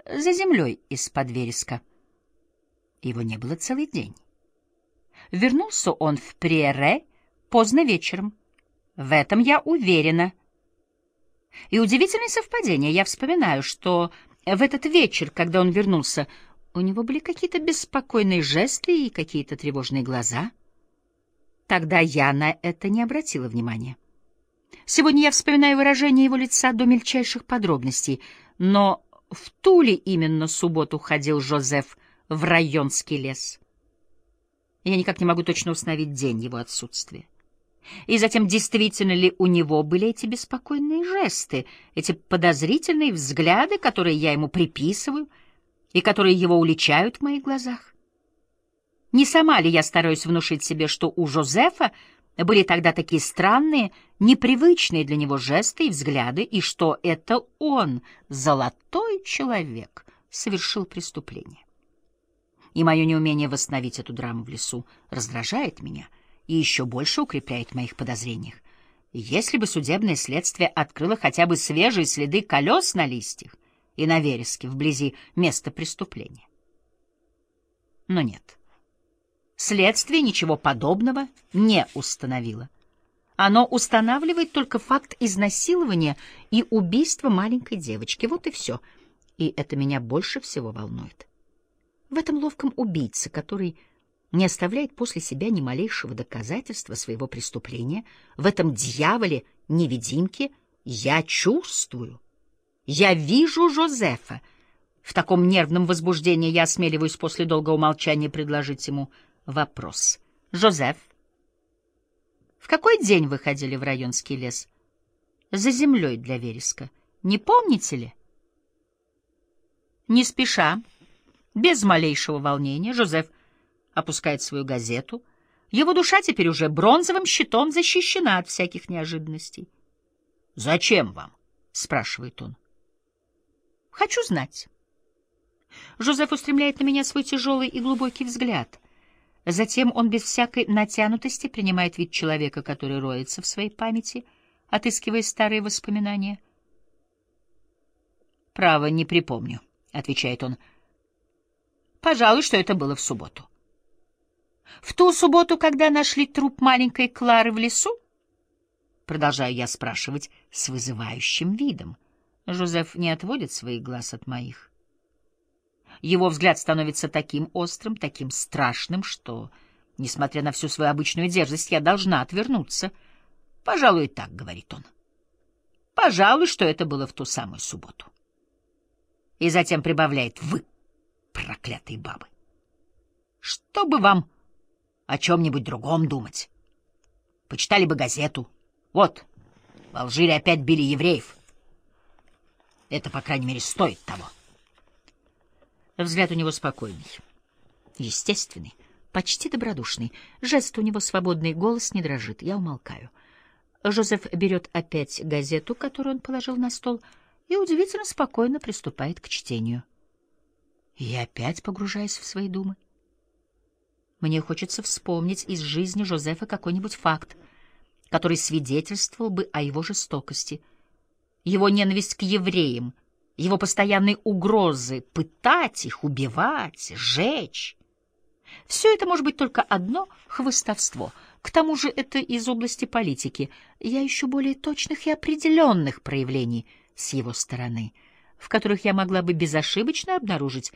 за землей из-под вереска. Его не было целый день. Вернулся он в Приэре поздно вечером. В этом я уверена. И удивительное совпадение. Я вспоминаю, что в этот вечер, когда он вернулся, у него были какие-то беспокойные жесты и какие-то тревожные глаза. Тогда я на это не обратила внимания. Сегодня я вспоминаю выражение его лица до мельчайших подробностей, но в ту ли именно субботу ходил Жозеф в Районский лес? Я никак не могу точно установить день его отсутствия. И затем, действительно ли у него были эти беспокойные жесты, эти подозрительные взгляды, которые я ему приписываю и которые его уличают в моих глазах? Не сама ли я стараюсь внушить себе, что у Жозефа были тогда такие странные, непривычные для него жесты и взгляды, и что это он, золотой человек, совершил преступление? И мое неумение восстановить эту драму в лесу раздражает меня и еще больше укрепляет в моих подозрениях. Если бы судебное следствие открыло хотя бы свежие следы колес на листьях и на вереске вблизи места преступления. Но нет. Следствие ничего подобного не установило. Оно устанавливает только факт изнасилования и убийства маленькой девочки. Вот и все. И это меня больше всего волнует. В этом ловком убийце, который не оставляет после себя ни малейшего доказательства своего преступления, в этом дьяволе-невидимке я чувствую, я вижу Жозефа. В таком нервном возбуждении я осмеливаюсь после долгого молчания предложить ему вопрос. «Жозеф, в какой день вы ходили в Районский лес? За землей для вереска. Не помните ли?» Не спеша, без малейшего волнения, Жозеф опускает свою газету. Его душа теперь уже бронзовым щитом защищена от всяких неожиданностей. «Зачем вам?» — спрашивает он. «Хочу знать». Жозеф устремляет на меня свой тяжелый и глубокий взгляд. Затем он без всякой натянутости принимает вид человека, который роется в своей памяти, отыскивая старые воспоминания. «Право, не припомню», — отвечает он. «Пожалуй, что это было в субботу». «В ту субботу, когда нашли труп маленькой Клары в лесу?» Продолжаю я спрашивать с вызывающим видом. Жозеф не отводит своих глаз от моих. Его взгляд становится таким острым, таким страшным, что, несмотря на всю свою обычную дерзость, я должна отвернуться. «Пожалуй, так», — говорит он. «Пожалуй, что это было в ту самую субботу». И затем прибавляет: «Вы, проклятые бабы! Что бы вам о чем-нибудь другом думать? Почитали бы газету. Вот, в Алжире опять били евреев. Это, по крайней мере, стоит того». Взгляд у него спокойный, естественный, почти добродушный. Жест у него свободный, голос не дрожит. Я умолкаю. Жозеф берет опять газету, которую он положил на стол, и удивительно спокойно приступает к чтению. Я опять погружаюсь в свои думы. Мне хочется вспомнить из жизни Жозефа какой-нибудь факт, который свидетельствовал бы о его жестокости, его ненависть к евреям, его постоянные угрозы пытать их, убивать, сжечь. Все это может быть только одно хвастовство. К тому же это из области политики. Я ищу более точных и определенных проявлений с его стороны, в которых я могла бы безошибочно обнаружить